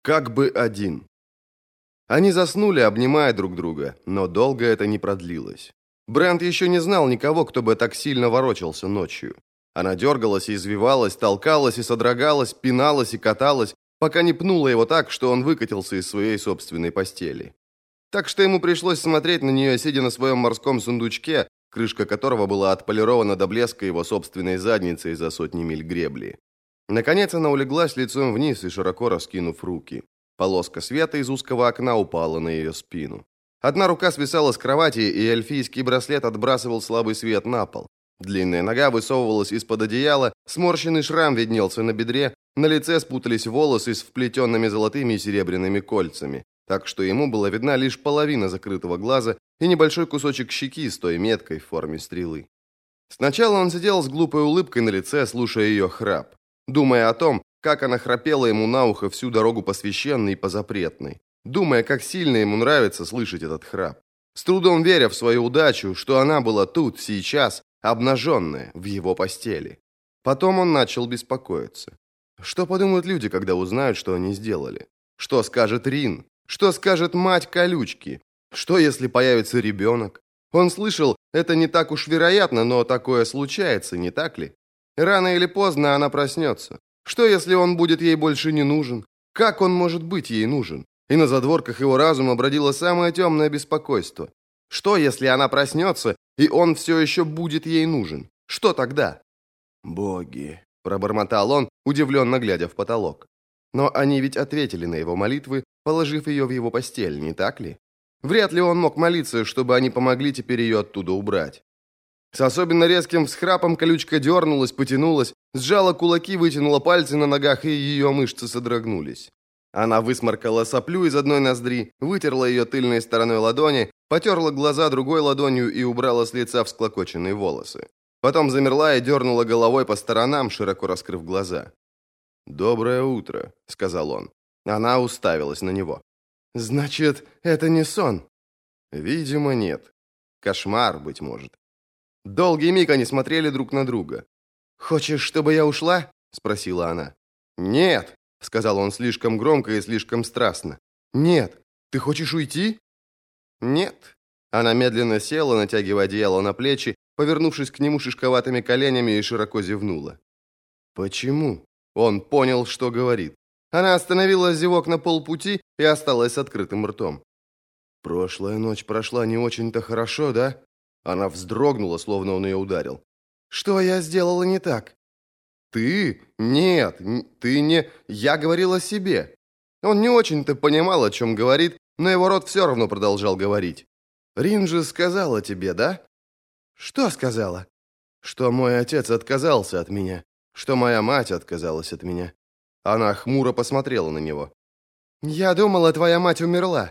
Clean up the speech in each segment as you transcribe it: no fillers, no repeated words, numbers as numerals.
Как бы один. Они заснули, обнимая друг друга, но долго это не продлилось. Брент еще не знал никого, кто бы так сильно ворочался ночью. Она дергалась и извивалась, толкалась и содрогалась, пиналась и каталась, пока не пнула его так, что он выкатился из своей собственной постели. Так что ему пришлось смотреть на нее, сидя на своем морском сундучке, крышка которого была отполирована до блеска его собственной задницей за сотни миль гребли. Наконец она улеглась лицом вниз и широко раскинув руки. Полоска света из узкого окна упала на ее спину. Одна рука свисала с кровати, и эльфийский браслет отбрасывал слабый свет на пол. Длинная нога высовывалась из-под одеяла, сморщенный шрам виднелся на бедре, на лице спутались волосы с вплетенными золотыми и серебряными кольцами, так что ему была видна лишь половина закрытого глаза и небольшой кусочек щеки с той меткой в форме стрелы. Сначала он сидел с глупой улыбкой на лице, слушая ее храп, думая о том, как она храпела ему на ухо всю дорогу по священной и по запретной, думая, как сильно ему нравится слышать этот храп, с трудом веря в свою удачу, что она была тут, сейчас, обнаженная, в его постели. Потом он начал беспокоиться. Что подумают люди, когда узнают, что они сделали? Что скажет Рин? Что скажет мать колючки? Что, если появится ребенок? Он слышал, это не так уж вероятно, но такое случается, не так ли? Рано или поздно она проснется. Что, если он будет ей больше не нужен? Как он может быть ей нужен? И на задворках его разума бродило самое темное беспокойство. Что, если она проснется, и он все еще будет ей нужен? Что тогда? «Боги!» – пробормотал он, удивленно глядя в потолок. Но они ведь ответили на его молитвы, положив ее в его постель, не так ли? Вряд ли он мог молиться, чтобы они помогли теперь ее оттуда убрать. С особенно резким всхрапом колючка дернулась, потянулась, сжала кулаки, вытянула пальцы на ногах, и ее мышцы содрогнулись. Она высморкала соплю из одной ноздри, вытерла ее тыльной стороной ладони, потерла глаза другой ладонью и убрала с лица всклокоченные волосы. Потом замерла и дернула головой по сторонам, широко раскрыв глаза. «Доброе утро», — сказал он. Она уставилась на него. «Значит, это не сон?» «Видимо, нет. Кошмар, быть может». Долгий миг они смотрели друг на друга. «Хочешь, чтобы я ушла?» — спросила она. «Нет», — сказал он слишком громко и слишком страстно. «Нет. Ты хочешь уйти?» «Нет». Она медленно села, натягивая одеяло на плечи, повернувшись к нему шишковатыми коленями и широко зевнула. «Почему?» Он понял, что говорит. Она остановила зевок на полпути и осталась с открытым ртом. «Прошлая ночь прошла не очень-то хорошо, да?» Она вздрогнула, словно он ее ударил. «Что я сделала не так?» «Ты? Нет, ты не... Я говорила о себе». Он не очень-то понимал, о чем говорит, но его рот все равно продолжал говорить. «Рин же сказала тебе, да?» «Что сказала?» «Что мой отец отказался от меня, что моя мать отказалась от меня». Она хмуро посмотрела на него. «Я думала, твоя мать умерла».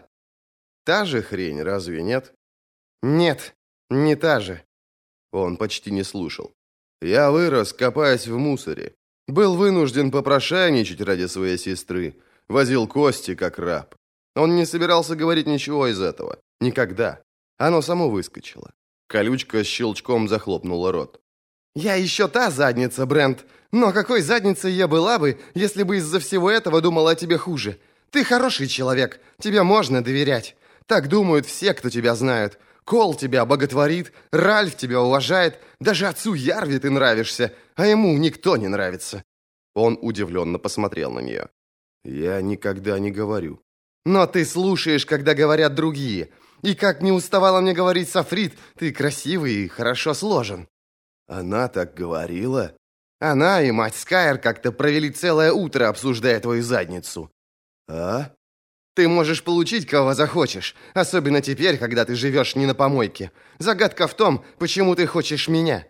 «Та же хрень, разве нет?» «Нет, не та же». Он почти не слушал. «Я вырос, копаясь в мусоре. Был вынужден попрошайничать ради своей сестры. Возил кости, как раб. Он не собирался говорить ничего из этого. Никогда. Оно само выскочило». Колючка с щелчком захлопнула рот. «Я еще та задница, Брент. Но какой задницей я была бы, если бы из-за всего этого думала о тебе хуже? Ты хороший человек, тебе можно доверять. Так думают все, кто тебя знают. Кол тебя боготворит, Ральф тебя уважает, даже отцу Ярви ты нравишься, а ему никто не нравится». Он удивленно посмотрел на нее. «Я никогда не говорю». «Но ты слушаешь, когда говорят другие. И как не уставала мне говорить Сафрид, ты красивый и хорошо сложен». «Она так говорила?» «Она и мать Скайр как-то провели целое утро, обсуждая твою задницу». «А?» «Ты можешь получить, кого захочешь, особенно теперь, когда ты живешь не на помойке. Загадка в том, почему ты хочешь меня».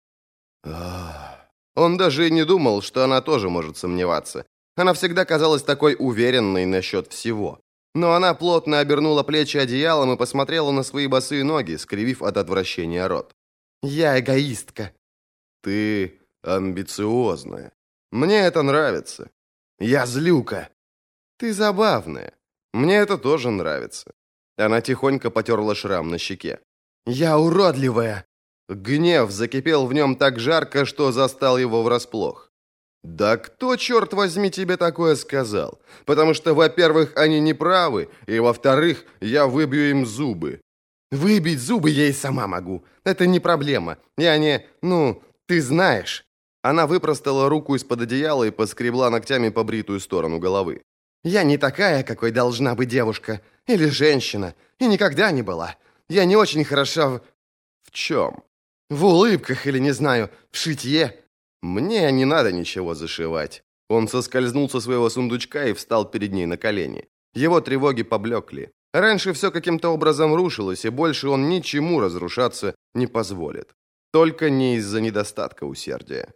Он даже и не думал, что она тоже может сомневаться. Она всегда казалась такой уверенной насчет всего. Но она плотно обернула плечи одеялом и посмотрела на свои босые ноги, скривив от отвращения рот. «Я эгоистка». «Ты амбициозная. Мне это нравится». «Я злюка». «Ты забавная. Мне это тоже нравится». Она тихонько потерла шрам на щеке. «Я уродливая». Гнев закипел в нем так жарко, что застал его врасплох. «Да кто, черт возьми, тебе такое сказал? Потому что, во-первых, они не правы, и, во-вторых, я выбью им зубы». «Выбить зубы я и сама могу. Это не проблема. Я не... ты знаешь». Она выпростала руку из-под одеяла и поскребла ногтями по бритую сторону головы. «Я не такая, какой должна быть девушка. Или женщина. И никогда не была. Я не очень хороша в...» «В чем?» «В улыбках или, не знаю, в шитье». «Мне не надо ничего зашивать». Он соскользнул со своего сундучка и встал перед ней на колени. Его тревоги поблекли. Раньше все каким-то образом рушилось, и больше он ничему разрушаться не позволит. Только не из-за недостатка усердия.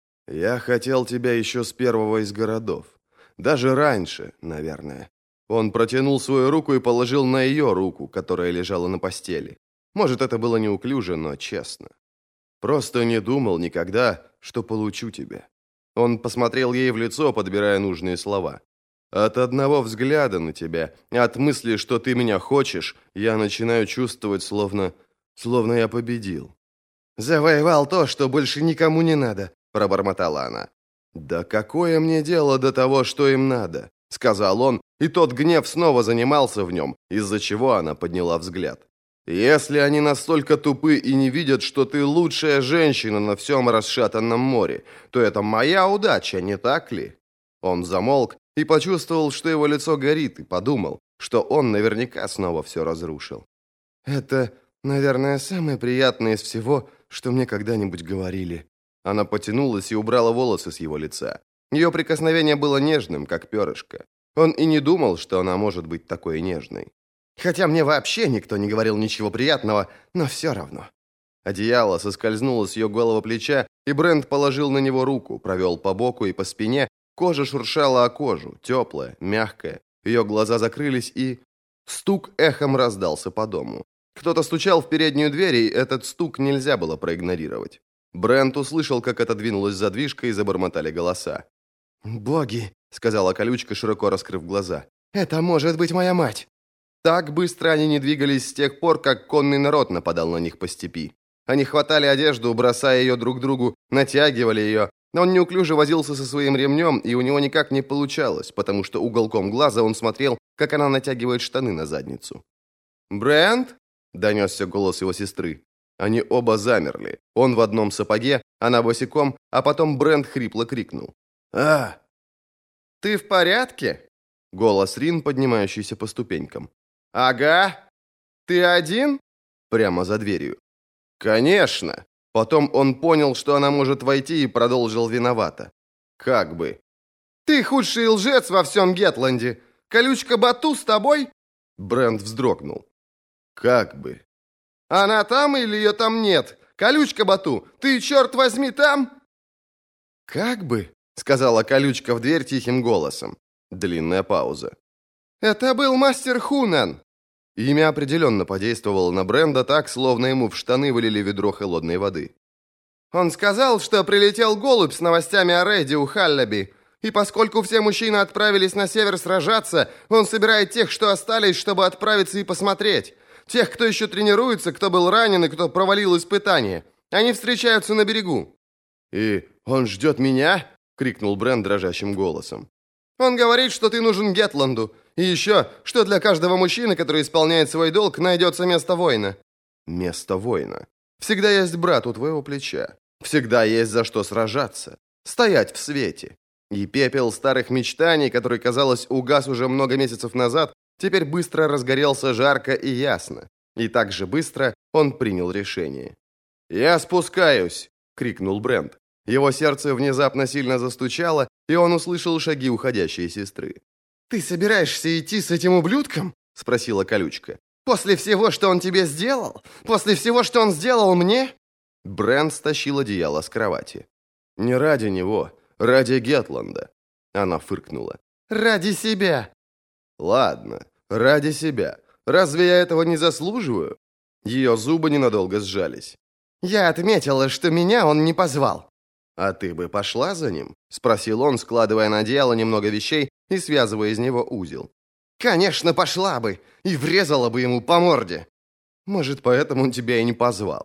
«Я хотел тебя еще с первого из городов. Даже раньше, наверное». Он протянул свою руку и положил на ее руку, которая лежала на постели. Может, это было неуклюже, но честно. «Просто не думал никогда, что получу тебя». Он посмотрел ей в лицо, подбирая нужные слова. «От одного взгляда на тебя, от мысли, что ты меня хочешь, я начинаю чувствовать, словно я победил». «Завоевал то, что больше никому не надо», — пробормотала она. «Да какое мне дело до того, что им надо?» — сказал он, и тот гнев снова занимался в нем, из-за чего она подняла взгляд. «Если они настолько тупы и не видят, что ты лучшая женщина на всем расшатанном море, то это моя удача, не так ли?» Он замолк и почувствовал, что его лицо горит, и подумал, что он наверняка снова все разрушил. «Это, наверное, самое приятное из всего, что мне когда-нибудь говорили». Она потянулась и убрала волосы с его лица. Ее прикосновение было нежным, как перышко. Он и не думал, что она может быть такой нежной. «Хотя мне вообще никто не говорил ничего приятного, но все равно». Одеяло соскользнуло с ее голого плеча, и Брент положил на него руку, провел по боку и по спине. Кожа шуршала о кожу, теплая, мягкая. Ее глаза закрылись, и... Стук эхом раздался по дому. Кто-то стучал в переднюю дверь, и этот стук нельзя было проигнорировать. Брент услышал, как отодвинулась задвижка, и забормотали голоса. «Боги!» — сказала колючка, широко раскрыв глаза. «Это может быть моя мать!» Так быстро они не двигались с тех пор, как конный народ нападал на них по степи. Они хватали одежду, бросая ее друг другу, натягивали ее. Но он неуклюже возился со своим ремнем, и у него никак не получалось, потому что уголком глаза он смотрел, как она натягивает штаны на задницу. «Брент?» — донесся голос его сестры. Они оба замерли. Он в одном сапоге, она босиком, а потом Брент хрипло крикнул. «А!» «Ты в порядке?» — голос Рин, поднимающийся по ступенькам. «Ага. Ты один?» Прямо за дверью. «Конечно!» Потом он понял, что она может войти, и продолжил виновато. «Как бы?» «Ты худший лжец во всем Гетланде! Колючка Бату с тобой?» Брент вздрогнул. «Как бы?» «Она там или ее там нет? Колючка Бату, ты, черт возьми, там?» «Как бы?» — сказала колючка в дверь тихим голосом. Длинная пауза. «Это был мастер Хунан!» Имя определенно подействовало на Бренда так, словно ему в штаны вылили ведро холодной воды. «Он сказал, что прилетел голубь с новостями о рейде у Халлаби, и поскольку все мужчины отправились на север сражаться, он собирает тех, что остались, чтобы отправиться и посмотреть. Тех, кто еще тренируется, кто был ранен и кто провалил испытание. Они встречаются на берегу». «И он ждет меня?» — крикнул Бренд дрожащим голосом. «Он говорит, что ты нужен Гетланду. И еще, что для каждого мужчины, который исполняет свой долг, найдется место воина». «Место воина. Всегда есть брат у твоего плеча. Всегда есть за что сражаться. Стоять в свете». И пепел старых мечтаний, который, казалось, угас уже много месяцев назад, теперь быстро разгорелся жарко и ясно. И так же быстро он принял решение. «Я спускаюсь!» — крикнул Брент. Его сердце внезапно сильно застучало, и он услышал шаги уходящей сестры. «Ты собираешься идти с этим ублюдком?» — спросила колючка. «После всего, что он тебе сделал? После всего, что он сделал мне?» Брент стащил одеяло с кровати. «Не ради него, ради Гетланда». Она фыркнула. «Ради себя». «Ладно, ради себя. Разве я этого не заслуживаю?» Ее зубы ненадолго сжались. «Я отметила, что меня он не позвал». «А ты бы пошла за ним?» — спросил он, складывая на одеяло немного вещей и связывая из него узел. «Конечно, пошла бы и врезала бы ему по морде». «Может, поэтому он тебя и не позвал».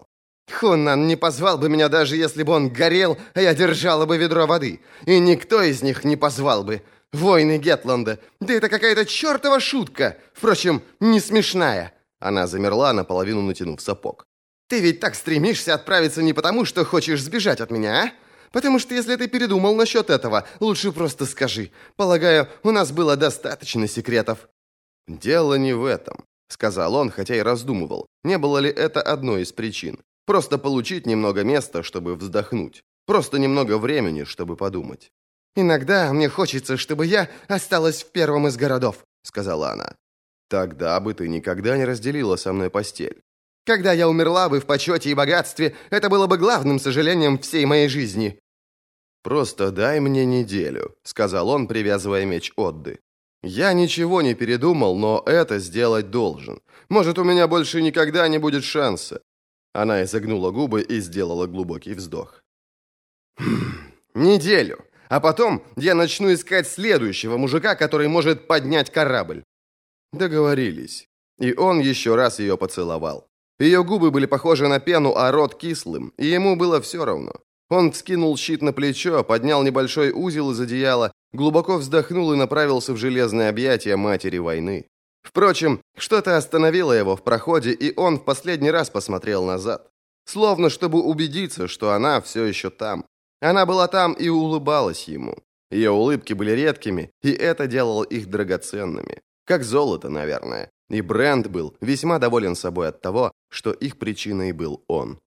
Хуннан не позвал бы меня, даже если бы он горел, а я держала бы ведро воды. И никто из них не позвал бы. Воины Гетланда. Да это какая-то чертова шутка. Впрочем, не смешная». Она замерла, наполовину натянув сапог. «Ты ведь так стремишься отправиться не потому, что хочешь сбежать от меня, а? Потому что если ты передумал насчет этого, лучше просто скажи. Полагаю, у нас было достаточно секретов». «Дело не в этом», — сказал он, хотя и раздумывал. Не было ли это одной из причин? Просто получить немного места, чтобы вздохнуть. Просто немного времени, чтобы подумать. «Иногда мне хочется, чтобы я осталась в первом из городов», — сказала она. «Тогда бы ты никогда не разделила со мной постель». «Когда я умерла бы в почете и богатстве, это было бы главным сожалением всей моей жизни». «Просто дай мне неделю», — сказал он, привязывая меч Одды. «Я ничего не передумал, но это сделать должен. Может, у меня больше никогда не будет шанса». Она изогнула губы и сделала глубокий вздох. «Неделю. А потом я начну искать следующего мужика, который может поднять корабль». Договорились. И он еще раз ее поцеловал. Ее губы были похожи на пену, а рот кислым, и ему было все равно. Он вскинул щит на плечо, поднял небольшой узел из одеяла, глубоко вздохнул и направился в железное объятие матери войны. Впрочем, что-то остановило его в проходе, и он в последний раз посмотрел назад. Словно чтобы убедиться, что она все еще там. Она была там и улыбалась ему. Ее улыбки были редкими, и это делало их драгоценными. Как золото, наверное. И Брент был весьма доволен собой от того, что их причиной был он.